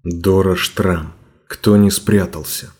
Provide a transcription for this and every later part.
Дора Штрам. Кто не спрятался?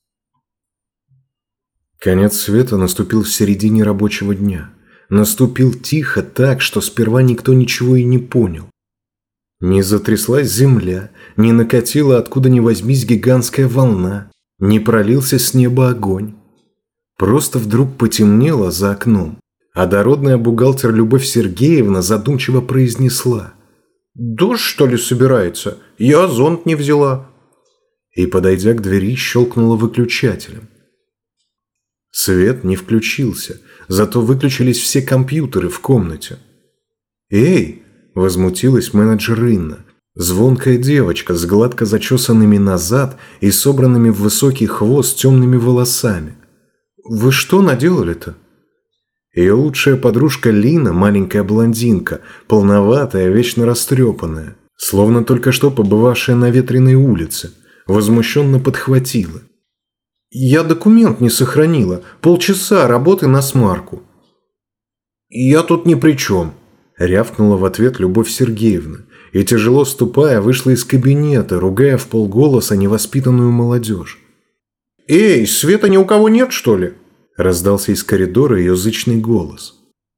Конец света наступил в середине рабочего дня. Наступил тихо так, что сперва никто ничего и не понял. Не затряслась земля, не накатила откуда ни возьмись гигантская волна, не пролился с неба огонь. Просто вдруг потемнело за окном, а дородная бухгалтер Любовь Сергеевна задумчиво произнесла: «Дождь, что ли, собирается? Я зонт не взяла». И, подойдя к двери, щелкнула выключателем. Свет не включился, зато выключились все компьютеры в комнате. «Эй!» – возмутилась менеджер Инна, звонкая девочка с гладко зачесанными назад и собранными в высокий хвост темными волосами. «Вы что наделали-то?» Ее лучшая подружка Лина, маленькая блондинка, полноватая, вечно растрепанная, словно только что побывавшая на ветреной улице, возмущенно подхватила: «Я документ не сохранила. Полчаса работы на смарку». «Я тут ни при чем», – рявкнула в ответ Любовь Сергеевна и, тяжело ступая, вышла из кабинета, ругая вполголоса невоспитанную молодежь. «Эй, света ни у кого нет, что ли?» – раздался из коридора ее зычный голос.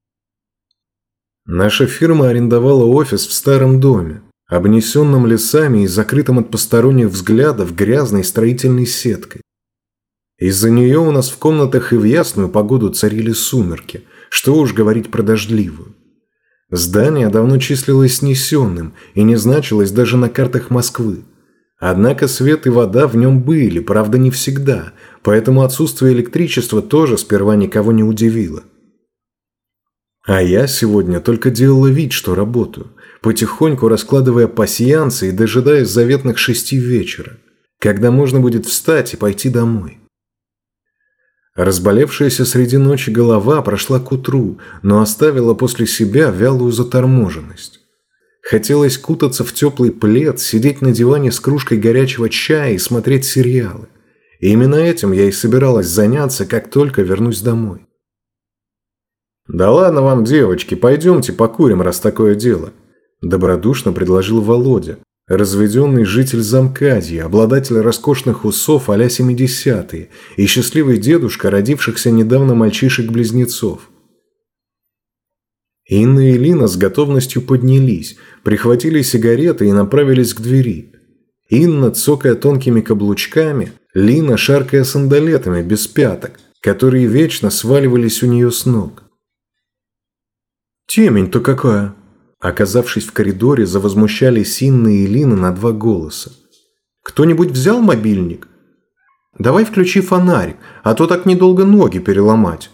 Наша фирма арендовала офис в старом доме, обнесенном лесами и закрытом от посторонних взглядов грязной строительной сеткой. Из-за нее у нас в комнатах и в ясную погоду царили сумерки, что уж говорить про дождливую. Здание давно числилось снесенным и не значилось даже на картах Москвы. Однако свет и вода в нем были, правда не всегда, поэтому отсутствие электричества тоже сперва никого не удивило. А я сегодня только делала вид, что работаю, потихоньку раскладывая пасьянсы и дожидаясь заветных 6 вечера, когда можно будет встать и пойти домой. Разболевшаяся среди ночи голова прошла к утру, но оставила после себя вялую заторможенность. Хотелось кутаться в теплый плед, сидеть на диване с кружкой горячего чая и смотреть сериалы. И именно этим я и собиралась заняться, как только вернусь домой. «Да ладно вам, девочки, пойдемте покурим, раз такое дело», – добродушно предложил Володя, разведенный житель Замкадья, обладатель роскошных усов а-ля 70-е и счастливый дедушка родившихся недавно мальчишек-близнецов. Инна и Лина с готовностью поднялись, прихватили сигареты и направились к двери. Инна, цокая тонкими каблучками, Лина, шаркая сандалетами без пяток, которые вечно сваливались у нее с ног. «Темень-то какая!» Оказавшись в коридоре, завозмущались Инна и Лина на 2 голоса. «Кто-нибудь взял мобильник? Давай включи фонарик, а то так недолго ноги переломать».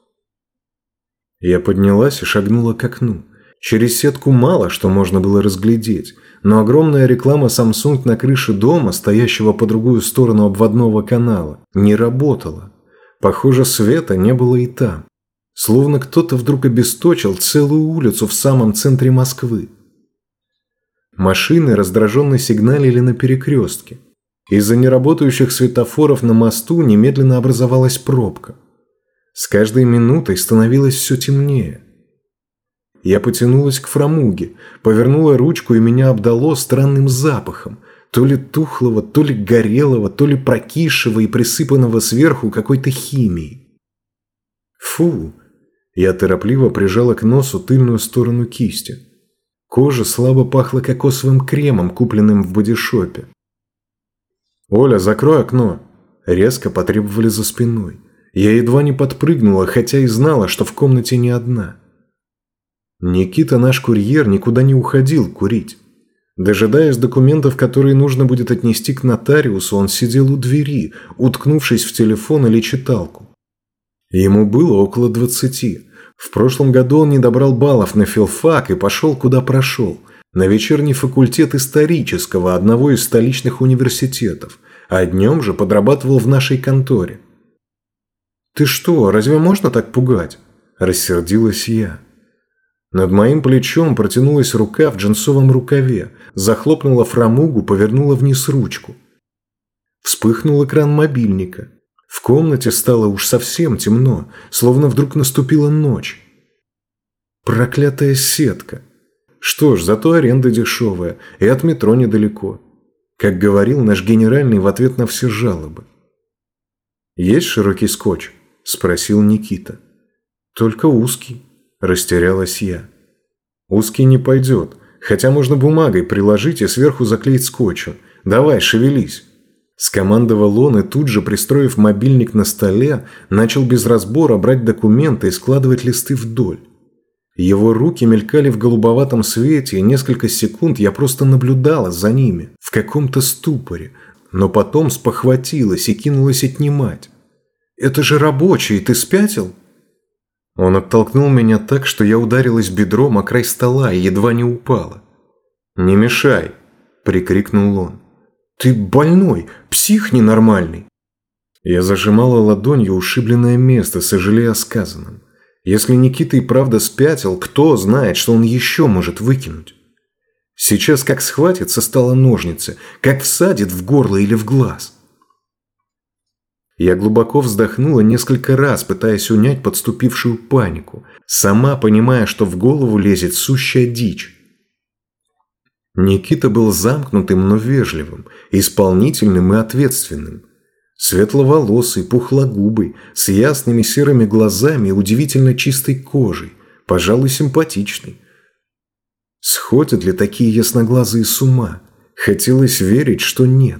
Я поднялась и шагнула к окну. Через сетку мало что можно было разглядеть, но огромная реклама Samsung на крыше дома, стоящего по другую сторону обводного канала, не работала. Похоже, света не было и там. Словно кто-то вдруг обесточил целую улицу в самом центре Москвы. Машины раздраженно сигналили на перекрестке. Из-за неработающих светофоров на мосту немедленно образовалась пробка. С каждой минутой становилось все темнее. Я потянулась к фрамуге, повернула ручку, и меня обдало странным запахом, то ли тухлого, то ли горелого, то ли прокисшего и присыпанного сверху какой-то химией. Фу! Я торопливо прижала к носу тыльную сторону кисти. Кожа слабо пахла кокосовым кремом, купленным в бодишопе. «Оля, закрой окно!» Резко потребовали за спиной. Я едва не подпрыгнула, хотя и знала, что в комнате не одна. Никита, наш курьер, никуда не уходил курить. Дожидаясь документов, которые нужно будет отнести к нотариусу, он сидел у двери, уткнувшись в телефон или читалку. Ему было около 20. В прошлом году он не добрал баллов на филфак и пошел, куда прошел, на вечерний факультет исторического одного из столичных университетов, а днем же подрабатывал в нашей конторе. «Ты что, разве можно так пугать?» – рассердилась я. Над моим плечом протянулась рука в джинсовом рукаве, захлопнула фрамугу, повернула вниз ручку. Вспыхнул экран мобильника. В комнате стало уж совсем темно, словно вдруг наступила ночь. Проклятая сетка. Что ж, зато аренда дешевая, и от метро недалеко. как говорил наш генеральный в ответ на все жалобы. «Есть широкий скотч?» – спросил Никита. «Только узкий», – растерялась я. «Узкий не пойдет, хотя можно бумагой приложить и сверху заклеить скотчем. Давай, шевелись». Скомандовал он и тут же, пристроив мобильник на столе, начал без разбора брать документы и складывать листы вдоль. Его руки мелькали в голубоватом свете, и несколько секунд я просто наблюдала за ними, в каком-то ступоре, но потом спохватилась и кинулась отнимать. «Это же рабочий, ты спятил?» Он оттолкнул меня так, что я ударилась бедром о край стола и едва не упала. «Не мешай!» – прикрикнул он. «Ты больной, псих ненормальный!» Я зажимала ладонью ушибленное место, сожалея о сказанном. Если Никита и правда спятил, кто знает, что он еще может выкинуть? Сейчас как схватит со стола ножницы, как всадит в горло или в глаз. Я глубоко вздохнула несколько раз, пытаясь унять подступившую панику, сама понимая, что в голову лезет сущая дичь. Никита был замкнутым, но вежливым, исполнительным и ответственным. Светловолосый, пухлогубый, с ясными серыми глазами и удивительно чистой кожей, пожалуй, симпатичный. Сходят ли такие ясноглазые с ума? Хотелось верить, что нет.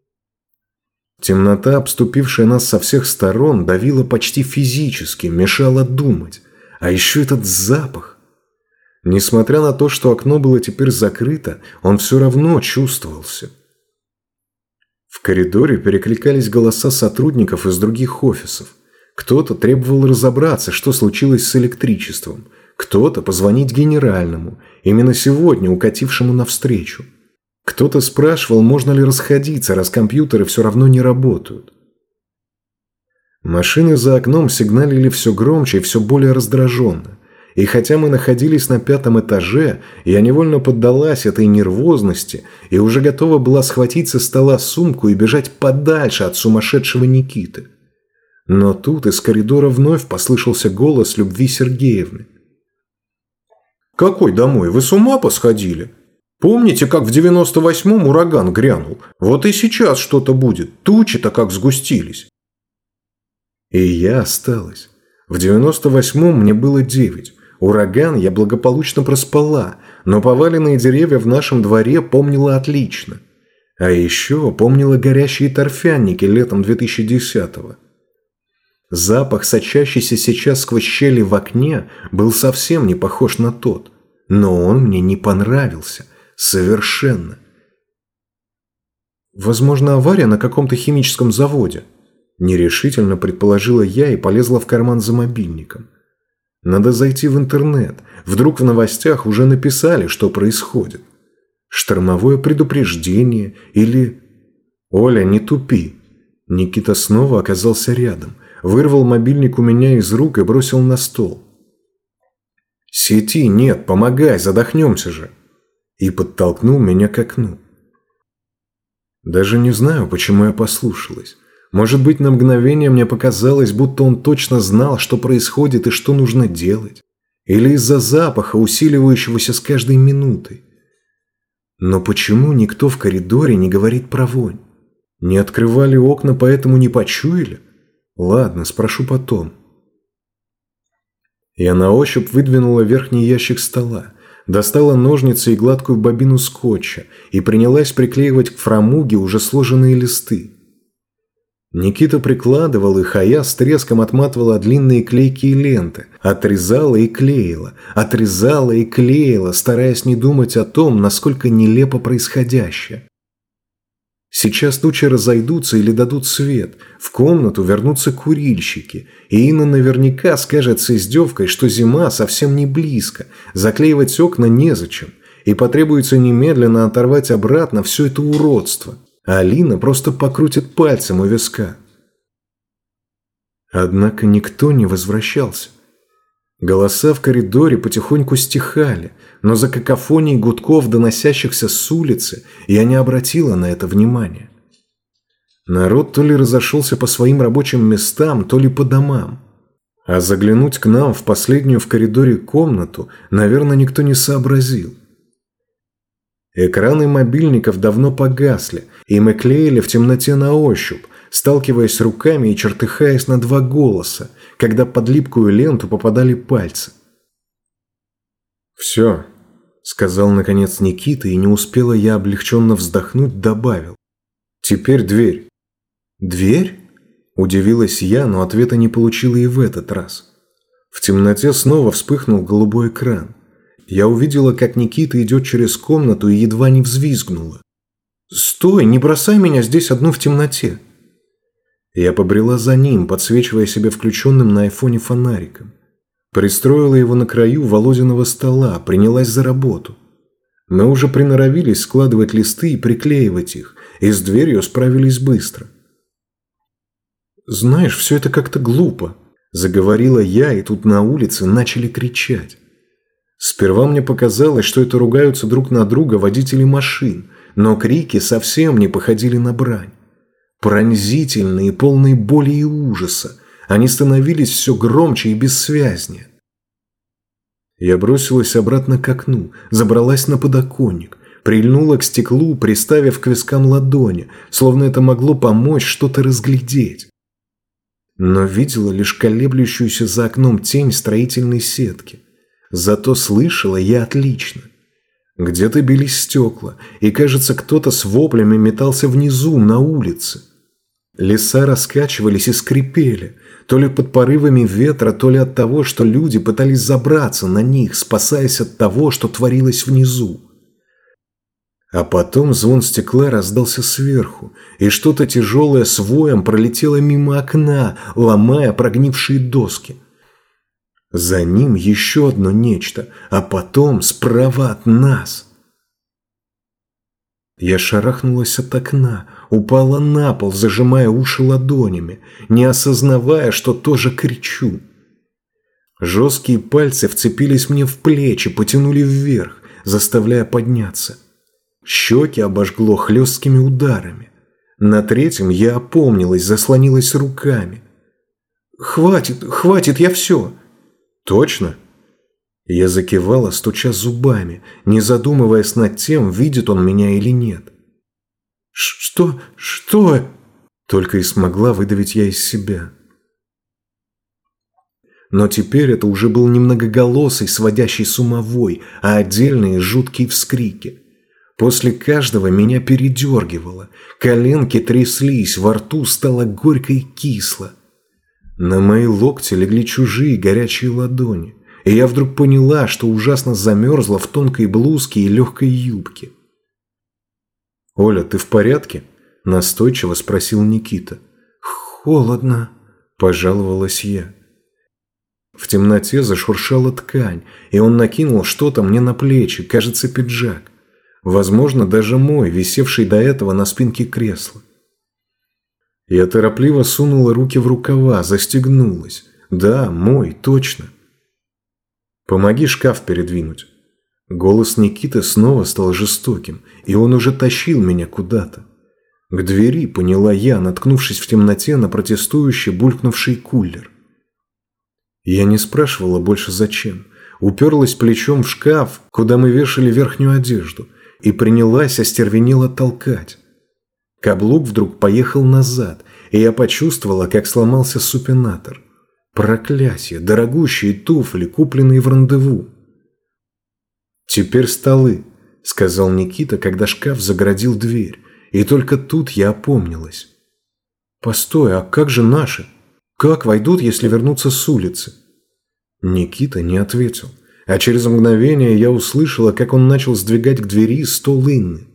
Темнота, обступившая нас со всех сторон, давила почти физически, мешала думать. А еще этот запах. Несмотря на то, что окно было теперь закрыто, он все равно чувствовался. В коридоре перекликались голоса сотрудников из других офисов. Кто-то требовал разобраться, что случилось с электричеством. Кто-то позвонить генеральному, именно сегодня укатившему навстречу. Кто-то спрашивал, можно ли расходиться, раз компьютеры все равно не работают. Машины за окном сигналили все громче и все более раздраженно. И хотя мы находились на 5-м этаже, я невольно поддалась этой нервозности и уже готова была схватить со стола сумку и бежать подальше от сумасшедшего Никиты. Но тут из коридора вновь послышался голос Любви Сергеевны. «Какой домой? Вы с ума посходили? Помните, как в 98-м ураган грянул? Вот и сейчас что-то будет. Тучи-то как сгустились». И я осталась. В 98-м мне было 9. Ураган я благополучно проспала, но поваленные деревья в нашем дворе помнила отлично. А еще помнила горящие торфяники летом 2010-го. Запах, сочащийся сейчас сквозь щели в окне, был совсем не похож на тот. Но он мне не понравился. Совершенно. Возможно, авария на каком-то химическом заводе. Нерешительно предположила я и полезла в карман за мобильником. Надо зайти в интернет. Вдруг в новостях уже написали, что происходит. Штормовое предупреждение или... «Оля, не тупи». Никита снова оказался рядом. Вырвал мобильник у меня из рук и бросил на стол. «Сети нет, помогай, задохнемся же». И подтолкнул меня к окну. Даже не знаю, почему я послушалась. Может быть, на мгновение мне показалось, будто он точно знал, что происходит и что нужно делать. Или из-за запаха, усиливающегося с каждой минутой. Но почему никто в коридоре не говорит про вонь? Не открывали окна, поэтому не почуяли? Ладно, спрошу потом. Я на ощупь выдвинула верхний ящик стола, достала ножницы и гладкую бобину скотча и принялась приклеивать к фрамуге уже сложенные листы. Никита прикладывал их, а я с треском отматывала длинные клейкие ленты, отрезала и клеила, стараясь не думать о том, насколько нелепо происходящее. Сейчас тучи разойдутся или дадут свет, в комнату вернутся курильщики, и Инна наверняка скажет с издевкой, что зима совсем не близко, заклеивать окна незачем, и потребуется немедленно оторвать обратно все это уродство. А Алина просто покрутит пальцем у виска. Однако никто не возвращался. Голоса в коридоре потихоньку стихали, но за какофонией гудков, доносящихся с улицы, я не обратила на это внимания. Народ то ли разошелся по своим рабочим местам, то ли по домам. А заглянуть к нам в последнюю в коридоре комнату, наверное, никто не сообразил. Экраны мобильников давно погасли, и мы клеили в темноте на ощупь, сталкиваясь руками и чертыхаясь на два голоса, когда под липкую ленту попадали пальцы. «Все», — сказал наконец Никита, и не успела я облегченно вздохнуть, добавил. «Теперь дверь». «Дверь?» – удивилась я, но ответа не получила и в этот раз. В темноте снова вспыхнул голубой экран. Я увидела, как Никита идет через комнату и едва не взвизгнула. «Стой, не бросай меня здесь одну в темноте!» Я побрела за ним, подсвечивая себя включенным на айфоне фонариком. Пристроила его на краю Володиного стола, принялась за работу. Мы уже приноровились складывать листы и приклеивать их, и с дверью справились быстро. «Знаешь, все это как-то глупо», – заговорила я, и тут на улице начали кричать. Сперва мне показалось, что это ругаются друг на друга водители машин, но крики совсем не походили на брань. Пронзительные, полные боли и ужаса, они становились все громче и бессвязнее. Я бросилась обратно к окну, забралась на подоконник, прильнула к стеклу, приставив к вискам ладони, словно это могло помочь что-то разглядеть. Но видела лишь колеблющуюся за окном тень строительной сетки. Зато слышала я отлично. Где-то бились стекла, и, кажется, кто-то с воплями метался внизу, на улице. Леса раскачивались и скрипели, то ли под порывами ветра, то ли от того, что люди пытались забраться на них, спасаясь от того, что творилось внизу. А потом звон стекла раздался сверху, и что-то тяжелое с воем пролетело мимо окна, ломая прогнившие доски. За ним еще одно нечто, а потом справа от нас. Я шарахнулась от окна, упала на пол, зажимая уши ладонями, не осознавая, что тоже кричу. Жесткие пальцы вцепились мне в плечи, потянули вверх, заставляя подняться. Щеки обожгло хлесткими ударами. На третьем я опомнилась, заслонилась руками. «Хватит, я все!» «Точно?» Я закивала, стуча зубами, не задумываясь над тем, видит он меня или нет. «Что?» Только и смогла выдавить я из себя. Но теперь это уже был не многоголосый, сводящий с ума вой, а отдельные жуткие вскрики. После каждого меня передергивало, коленки тряслись, во рту стало горько и кисло. На мои локти легли чужие горячие ладони, и я вдруг поняла, что ужасно замерзла в тонкой блузке и легкой юбке. «Оля, ты в порядке?» – настойчиво спросил Никита. «Холодно», – пожаловалась я. В темноте зашуршала ткань, и он накинул что-то мне на плечи, кажется, пиджак. Возможно, даже мой, висевший до этого на спинке кресла. Я торопливо сунула руки в рукава, застегнулась. Да, мой, точно. «Помоги шкаф передвинуть». Голос Никиты снова стал жестоким, и он уже тащил меня куда-то. К двери, поняла я, наткнувшись в темноте на протестующий булькнувший кулер. Я не спрашивала больше зачем. Уперлась плечом в шкаф, куда мы вешали верхнюю одежду, и принялась остервенело толкать. Каблук вдруг поехал назад, и я почувствовала, как сломался супинатор. Проклятие, дорогущие туфли, купленные в рандеву. «Теперь столы», — сказал Никита, когда шкаф загородил дверь, и только тут я опомнилась. «Постой, а как же наши? Как войдут, если вернуться с улицы?» Никита не ответил, а через мгновение я услышала, как он начал сдвигать к двери стол Инны.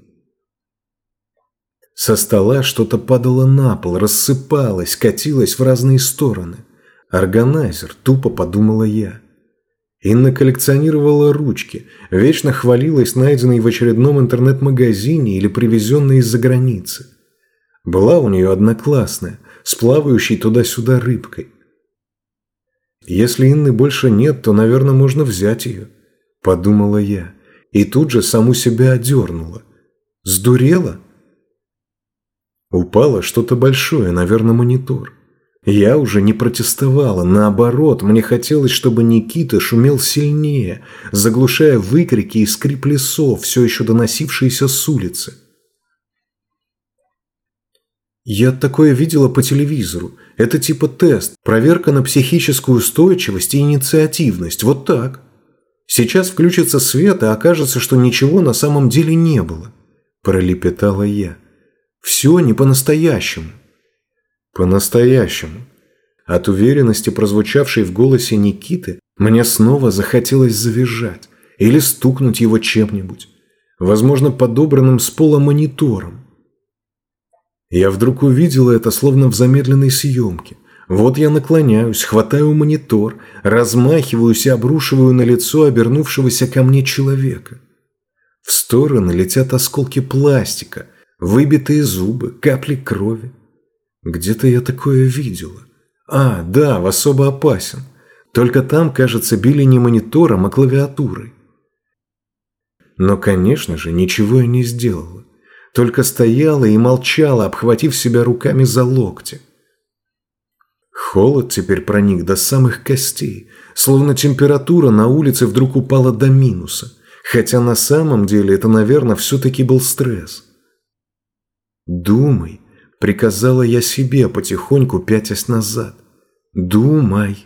Со стола что-то падало на пол, рассыпалось, катилось в разные стороны. «Органайзер», – тупо подумала я. Инна коллекционировала ручки, вечно хвалилась найденной в очередном интернет-магазине или привезенной из-за границы. Была у нее одна классная, с плавающей туда-сюда рыбкой. «Если Инны больше нет, то, наверное, можно взять ее», – подумала я, и тут же саму себя одернула. «Сдурела?» Упало что-то большое, наверное, монитор. Я уже не протестовала, наоборот, мне хотелось, чтобы Никита шумел сильнее, заглушая выкрики и скрип лесов, все еще доносившиеся с улицы. Я такое видела по телевизору. Это типа тест, проверка на психическую устойчивость и инициативность, вот так. Сейчас включится свет, и окажется, что ничего на самом деле не было, пролепетала я. Все не по-настоящему. По-настоящему. От уверенности, прозвучавшей в голосе Никиты, мне снова захотелось завизжать или стукнуть его чем-нибудь, возможно, подобранным с пола монитором. Я вдруг увидела это словно в замедленной съемке. Вот я наклоняюсь, хватаю монитор, размахиваюсь и обрушиваю на лицо обернувшегося ко мне человека. В стороны летят осколки пластика, выбитые зубы, капли крови. Где-то я такое видела. А, да, в «Особо опасен». Только там, кажется, били не монитором, а клавиатурой. Но, конечно же, ничего я не сделала. Только стояла и молчала, обхватив себя руками за локти. Холод теперь проник до самых костей, словно температура на улице вдруг упала до минуса, хотя на самом деле это, наверное, все-таки был стресс. «Думай», — приказала я себе, потихоньку пятясь назад. «Думай».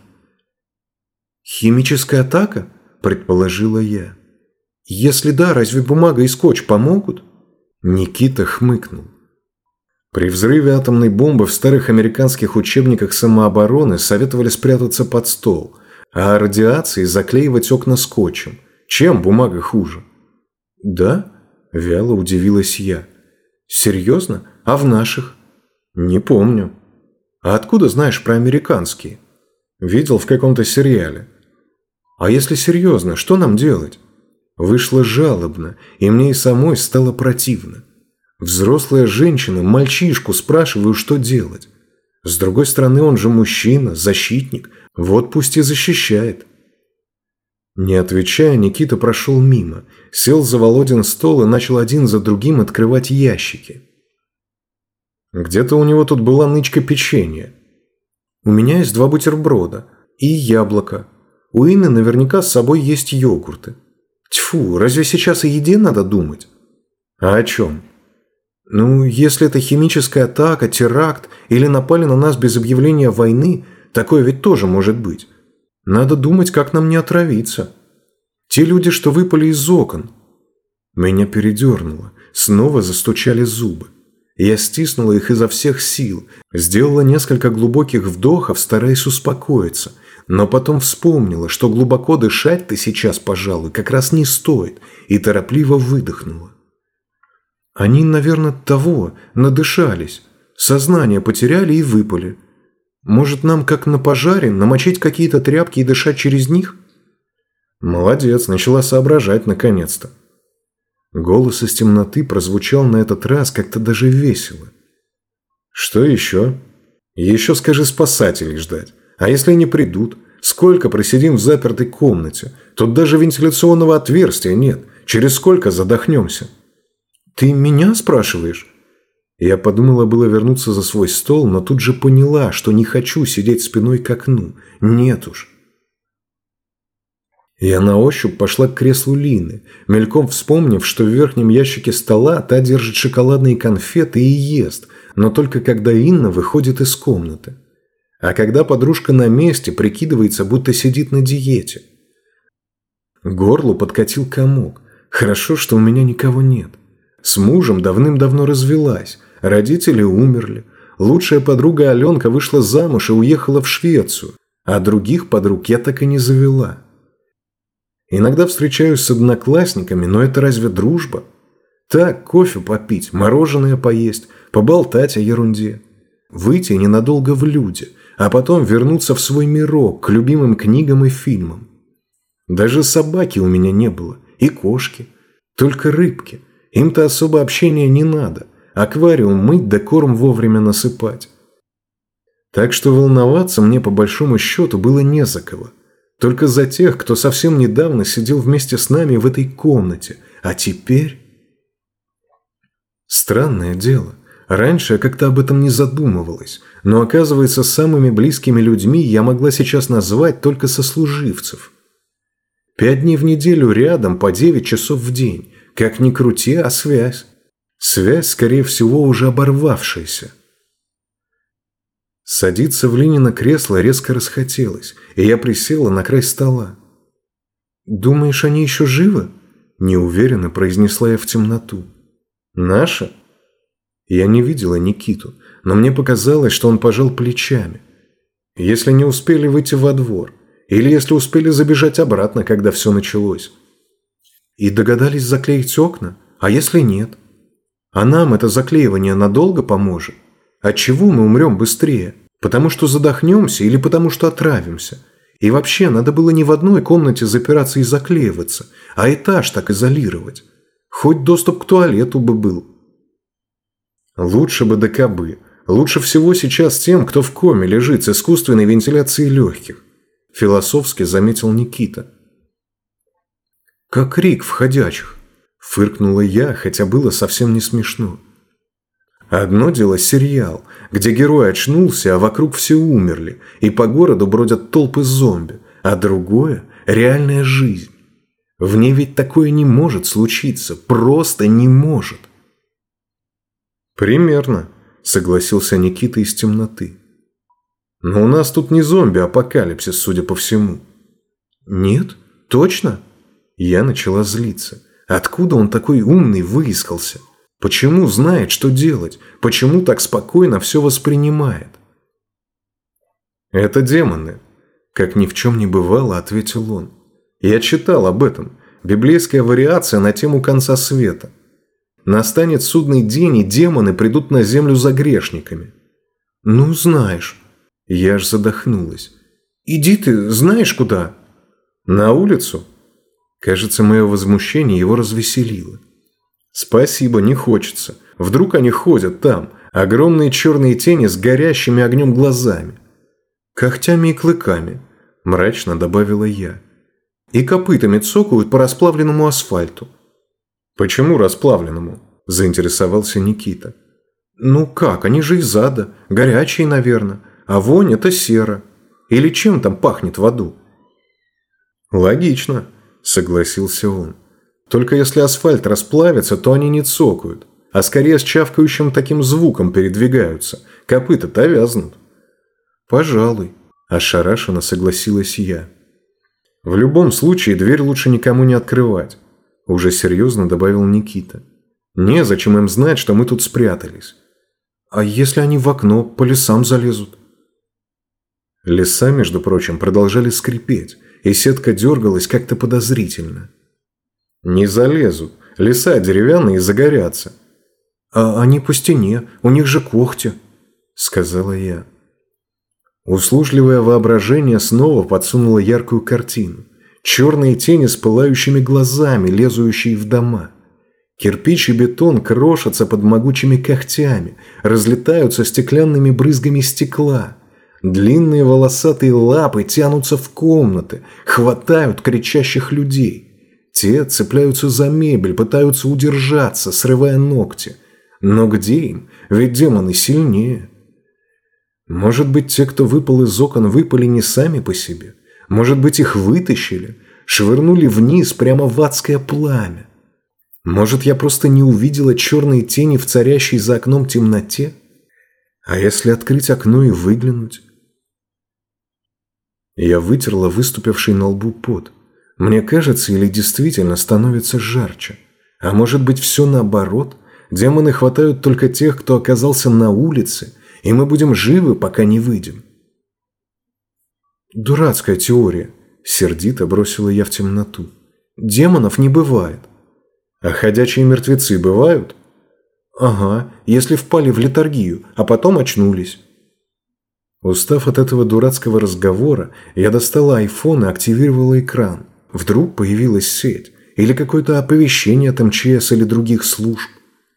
«Химическая атака?» – предположила я. «Если да, разве бумага и скотч помогут?» Никита хмыкнул. При взрыве атомной бомбы в старых американских учебниках самообороны советовали спрятаться под стол, а о радиации заклеивать окна скотчем. Чем бумага хуже? «Да?» – вяло удивилась я. «Серьезно? А в наших?» «Не помню». «А откуда знаешь про американские?» «Видел в каком-то сериале». «А если серьезно, что нам делать?» Вышло жалобно, и мне и самой стало противно. Взрослая женщина, мальчишку спрашиваю, что делать. С другой стороны, он же мужчина, защитник, вот пусть и защищает. Не отвечая, Никита прошел мимо, сел за Володин стол и начал один за другим открывать ящики. Где-то у него тут была нычка печенья. У меня есть 2 бутерброда и яблоко. У Инны наверняка с собой есть йогурты. Тьфу, разве сейчас о еде надо думать? А о чем? Ну, если это химическая атака, теракт или напали на нас без объявления войны, такое ведь тоже может быть. Надо думать, как нам не отравиться. Те люди, что выпали из окон. Меня передернуло, снова застучали зубы. Я стиснула их изо всех сил, сделала несколько глубоких вдохов, стараясь успокоиться, но потом вспомнила, что глубоко дышать-то сейчас, пожалуй, как раз не стоит, и торопливо выдохнула. Они, наверное, надышались, сознание потеряли и выпали. Может, нам, как на пожаре, намочить какие-то тряпки и дышать через них? Молодец, начала соображать наконец-то. Голос из темноты прозвучал на этот раз как-то даже весело. Что еще? Еще скажи спасателей ждать. А если не придут? Сколько просидим в запертой комнате? Тут даже вентиляционного отверстия нет. Через сколько задохнемся? Ты меня спрашиваешь? Я подумала было вернуться за свой стол, но тут же поняла, что не хочу сидеть спиной к окну. Нет уж. Я на ощупь пошла к креслу Лины, мельком вспомнив, что в верхнем ящике стола та держит шоколадные конфеты и ест, но только когда Инна выходит из комнаты. А когда подружка на месте, прикидывается, будто сидит на диете. К горлу подкатил комок. Хорошо, что у меня никого нет. С мужем давным-давно развелась, родители умерли. Лучшая подруга Аленка вышла замуж и уехала в Швецию, а других подруг я так и не завела. Иногда встречаюсь с одноклассниками, но это разве дружба? Так, кофе попить, мороженое поесть, поболтать о ерунде. Выйти ненадолго в люди, а потом вернуться в свой мирок, к любимым книгам и фильмам. Даже собаки у меня не было, и кошки. Только рыбки. Им-то особо общения не надо. Аквариум мыть да корм вовремя насыпать. Так что волноваться мне по большому счету было не за кого. Только за тех, кто совсем недавно сидел вместе с нами в этой комнате. А теперь... Странное дело. Раньше я как-то об этом не задумывалась, но, оказывается, самыми близкими людьми я могла сейчас назвать только сослуживцев. 5 дней в неделю рядом по 9 часов в день. Как ни крути, а связь. Связь, скорее всего, уже оборвавшаяся. Садиться в Ленина кресло резко расхотелось, и я присела на край стола. «Думаешь, они еще живы?» – неуверенно произнесла я в темноту. «Наша?» Я не видела Никиту, но мне показалось, что он пожал плечами. Если не успели выйти во двор, или если успели забежать обратно, когда все началось. И догадались заклеить окна? А если нет? А нам это заклеивание надолго поможет? Отчего мы умрем быстрее? Потому что задохнемся или потому что отравимся? И вообще, надо было не в одной комнате запираться и заклеиваться, а этаж так изолировать. Хоть доступ к туалету бы был. Лучше бы да кабы. Лучше всего сейчас тем, кто в коме лежит с искусственной вентиляцией легких. Философски заметил Никита. «Как Рик в «Ходячих», – фыркнула я, хотя было совсем не смешно. Одно дело сериал, где герой очнулся, а вокруг все умерли, и по городу бродят толпы зомби, а другое – реальная жизнь. В ней ведь такое не может случиться, просто не может. «Примерно», – согласился Никита из темноты. «Но у нас тут не зомби-апокалипсис, судя по всему». «Нет? Точно?» Я начала злиться. Откуда он такой умный выискался? Почему знает, что делать? Почему так спокойно все воспринимает? «Это демоны», – как ни в чем не бывало, ответил он. «Я читал об этом. Библейская вариация на тему конца света. Настанет судный день, и демоны придут на землю за грешниками». «Ну, знаешь». Я аж задохнулась. «Иди ты, знаешь куда?» «На улицу?» Кажется, мое возмущение его развеселило. «Спасибо, не хочется. Вдруг они ходят там, огромные черные тени с горящими огнем глазами». «Когтями и клыками», – мрачно добавила я. «И копытами цокают по расплавленному асфальту». «Почему расплавленному?» – заинтересовался Никита. «Ну как, они же из ада, горячие, наверное, а вонь – это сера. Или чем там пахнет в аду?» «Логично», – согласился он. «Только если асфальт расплавится, то они не цокают, а скорее с чавкающим таким звуком передвигаются. Копыта-то вязнут». «Пожалуй», – ошарашенно согласилась я. «В любом случае дверь лучше никому не открывать», – уже серьезно добавил Никита. «Незачем им знать, что мы тут спрятались». «А если они в окно по лесам залезут?» Леса, между прочим, продолжали скрипеть, и сетка дергалась как-то подозрительно. «Не залезут. Леса деревянные загорятся». «А они по стене, у них же когти», – сказала я. Услужливое воображение снова подсунуло яркую картину. Черные тени с пылающими глазами, лезущие в дома. Кирпич и бетон крошатся под могучими когтями, разлетаются стеклянными брызгами стекла. Длинные волосатые лапы тянутся в комнаты, хватают кричащих людей. Те цепляются за мебель, пытаются удержаться, срывая ногти. Но где им? Ведь демоны сильнее. Может быть, те, кто выпал из окон, выпали не сами по себе. Может быть, их вытащили, швырнули вниз прямо в адское пламя. Может, я просто не увидела черные тени в царящей за окном темноте? А если открыть окно и выглянуть? Я вытерла выступивший на лбу пот. Мне кажется, или действительно становится жарче? А может быть, все наоборот? Демоны хватают только тех, кто оказался на улице, и мы будем живы, пока не выйдем. «Дурацкая теория», – сердито бросила я в темноту. «Демонов не бывает». «А ходячие мертвецы бывают?» «Ага, если впали в летаргию, а потом очнулись». Устав от этого дурацкого разговора, я достала айфон и активировала экран. Вдруг появилась сеть или какое-то оповещение от МЧС или других служб.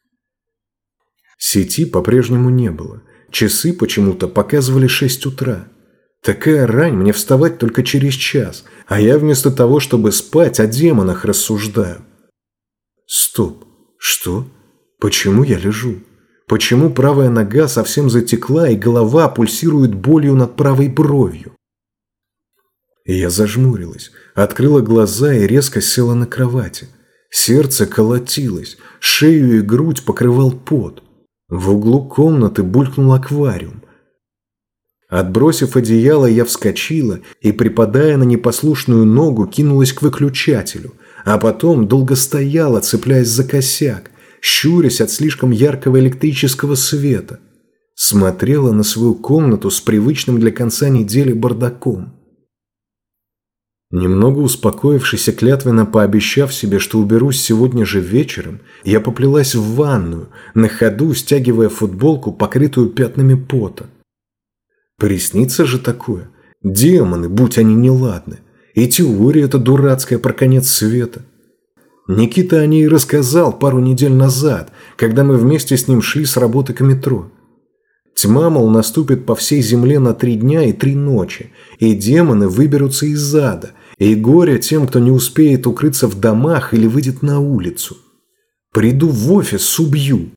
Сети по-прежнему не было. Часы почему-то показывали 6 утра. Такая рань, мне вставать только через час, а я вместо того, чтобы спать, о демонах рассуждаю. Стоп. Что? Почему я лежу? Почему правая нога совсем затекла и голова пульсирует болью над правой бровью? И я зажмурилась, открыла глаза и резко села на кровати. Сердце колотилось, шею и грудь покрывал пот. В углу комнаты булькнул аквариум. Отбросив одеяло, я вскочила и, припадая на непослушную ногу, кинулась к выключателю, а потом долго стояла, цепляясь за косяк, щурясь от слишком яркого электрического света. Смотрела на свою комнату с привычным для конца недели бардаком. Немного успокоившись и клятвенно пообещав себе, что уберусь сегодня же вечером, я поплелась в ванную, на ходу стягивая футболку, покрытую пятнами пота. Приснится же такое. Демоны, будь они неладны. И теория эта дурацкая про конец света. Никита о ней рассказал пару недель назад, когда мы вместе с ним шли с работы к метро. Тьма, мол, наступит по всей земле на 3 дня и 3 ночи, и демоны выберутся из ада, и горе тем, кто не успеет укрыться в домах или выйдет на улицу. Приду в офис, убью.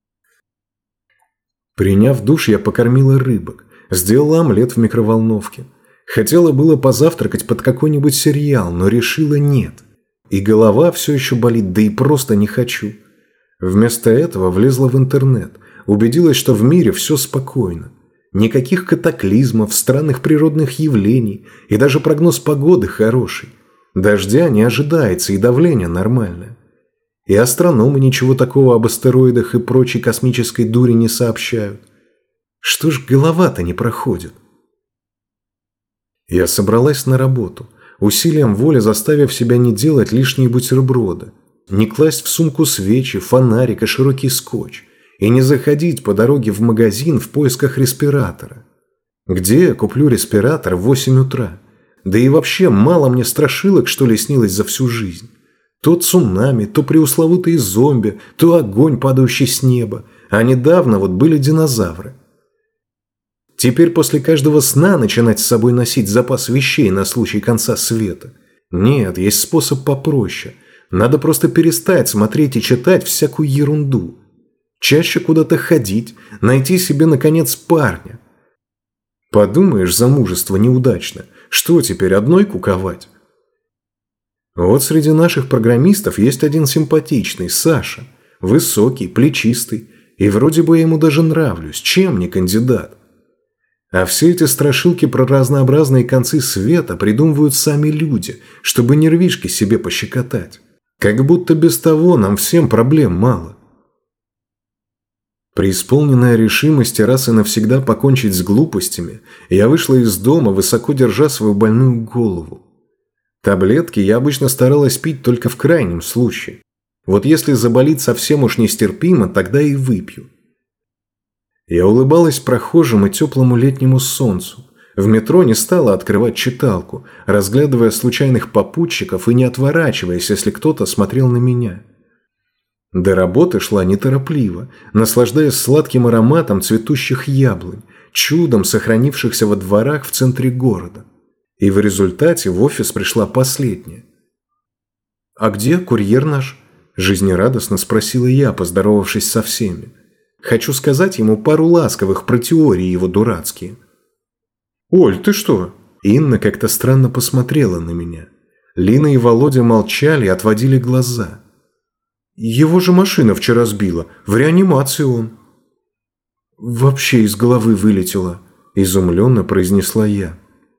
Приняв душ, я покормила рыбок, сделала омлет в микроволновке. Хотела было позавтракать под какой-нибудь сериал, но решила нет. И голова все еще болит, да и просто не хочу. Вместо этого влезла в интернет, убедилась, что в мире все спокойно. Никаких катаклизмов, странных природных явлений, и даже прогноз погоды хороший. Дождя не ожидается, и давление нормальное. И астрономы ничего такого об астероидах и прочей космической дури не сообщают. Что ж голова-то не проходит? Я собралась на работу, усилием воли заставив себя не делать лишние бутерброды, не класть в сумку свечи, фонарик и широкий скотч, и не заходить по дороге в магазин в поисках респиратора. Где я куплю респиратор в 8 утра? Да и вообще мало мне страшилок, что ли, снилось за всю жизнь. То цунами, то преусловутые зомби, то огонь, падающий с неба, а недавно вот были динозавры. Теперь после каждого сна начинать с собой носить запас вещей на случай конца света. Нет, есть способ попроще. Надо просто перестать смотреть и читать всякую ерунду. Чаще куда-то ходить, найти себе, наконец, парня. Подумаешь, замужество неудачно. Что теперь, одной куковать? Вот среди наших программистов есть один симпатичный, Саша. Высокий, плечистый. И вроде бы я ему даже нравлюсь. Чем не кандидат? А все эти страшилки про разнообразные концы света придумывают сами люди, чтобы нервишки себе пощекотать. Как будто без того нам всем проблем мало. Преисполненная решимости раз и навсегда покончить с глупостями, я вышла из дома, высоко держа свою больную голову. Таблетки я обычно старалась пить только в крайнем случае. Вот если заболит совсем уж нестерпимо, тогда и выпью. Я улыбалась прохожим и теплому летнему солнцу. В метро не стала открывать читалку, разглядывая случайных попутчиков и не отворачиваясь, если кто-то смотрел на меня. До работы шла неторопливо, наслаждаясь сладким ароматом цветущих яблонь, чудом сохранившихся во дворах в центре города. И в результате в офис пришла последняя. «А где курьер наш?» – жизнерадостно спросила я, поздоровавшись со всеми. Хочу сказать ему пару ласковых про теории его дурацкие. «Оль, ты что?» Инна как-то странно посмотрела на меня. Лина и Володя молчали и отводили глаза. «Его же машина вчера сбила. В реанимации он». «Вообще из головы вылетело», – изумленно произнесла я.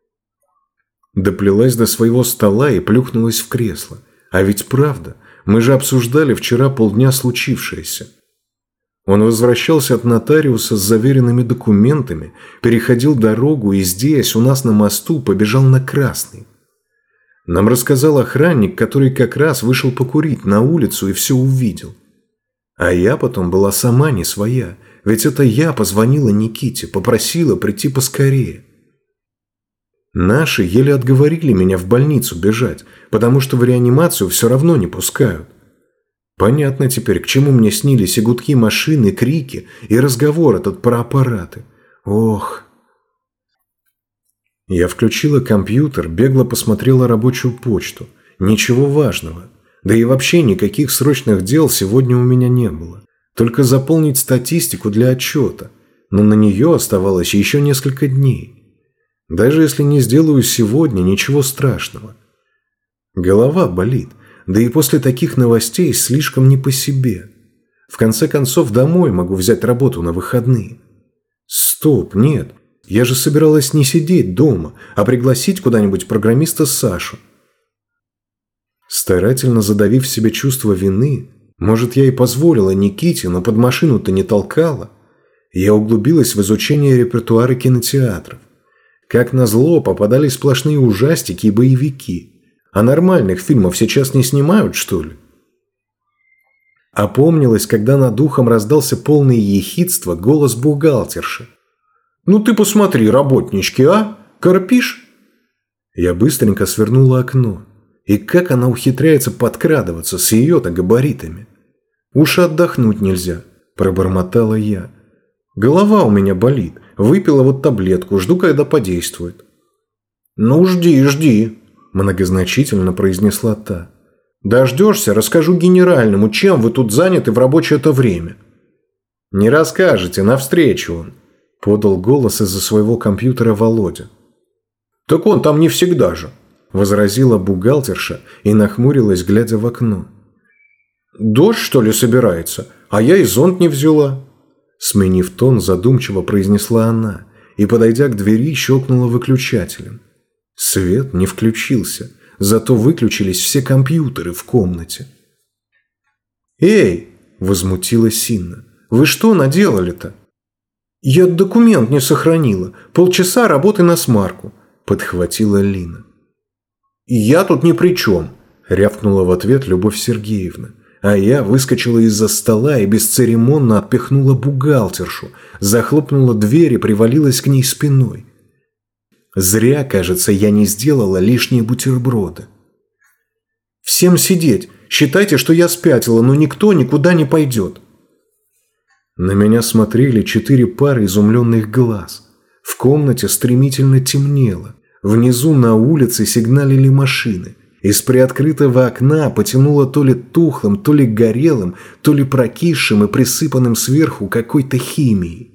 Доплелась до своего стола и плюхнулась в кресло. А ведь правда, мы же обсуждали вчера полдня случившееся. Он возвращался от нотариуса с заверенными документами, переходил дорогу и здесь, у нас на мосту, побежал на красный. Нам рассказал охранник, который как раз вышел покурить на улицу и все увидел. А я потом была сама не своя, ведь это я позвонила Никите, попросила прийти поскорее. Наши еле отговорили меня в больницу бежать, потому что в реанимацию все равно не пускают. Понятно теперь, к чему мне снились и гудки машины, крики, и разговор этот про аппараты. Ох. Я включила компьютер, бегло посмотрела рабочую почту. Ничего важного. Да и вообще никаких срочных дел сегодня у меня не было. Только заполнить статистику для отчета, но на нее оставалось еще несколько дней. Даже если не сделаю сегодня, ничего страшного. Голова болит, да и после таких новостей слишком не по себе. В конце концов, домой могу взять работу на выходные. Стоп, нет, я же собиралась не сидеть дома, а пригласить куда-нибудь программиста Сашу. Старательно задавив в себе чувство вины, может, я и позволила Никите, но под машину-то не толкала, я углубилась в изучение репертуара кинотеатров. Как назло, попадались сплошные ужастики и боевики. А нормальных фильмов сейчас не снимают, что ли? Опомнилась, когда над ухом раздался полный ехидства голос бухгалтерши. «Ну ты посмотри, работнички, а? Корпишь?» Я быстренько свернула окно. И как она ухитряется подкрадываться с ее-то габаритами? «Уж отдохнуть нельзя», – пробормотала я. «Голова у меня болит. Выпила вот таблетку, жду, когда подействует». «Ну, жди», – многозначительно произнесла та. «Дождешься, расскажу генеральному, чем вы тут заняты в рабочее-то время». «Не расскажете, навстречу он», – подал голос из-за своего компьютера Володя. «Так он там не всегда же», – возразила бухгалтерша и нахмурилась, глядя в окно. «Дождь, что ли, собирается? А я и зонт не взяла». Сменив тон, задумчиво произнесла она и, подойдя к двери, щелкнула выключателем. Свет не включился, зато выключились все компьютеры в комнате. «Эй!» – возмутилась Инна. «Вы что наделали-то?» «Я документ не сохранила. Полчаса работы на смарку», – подхватила Лина. «Я тут ни при чем», – рявкнула в ответ Любовь Сергеевна. А я выскочила из-за стола и бесцеремонно отпихнула бухгалтершу, захлопнула дверь и привалилась к ней спиной. Зря, кажется, я не сделала лишние бутерброды. «Всем сидеть! Считайте, что я спятила, но никто никуда не пойдет!» На меня смотрели 4 пары изумленных глаз. В комнате стремительно темнело. Внизу на улице сигналили машины. Из приоткрытого окна потянуло то ли тухлым, то ли горелым, то ли прокисшим и присыпанным сверху какой-то химией.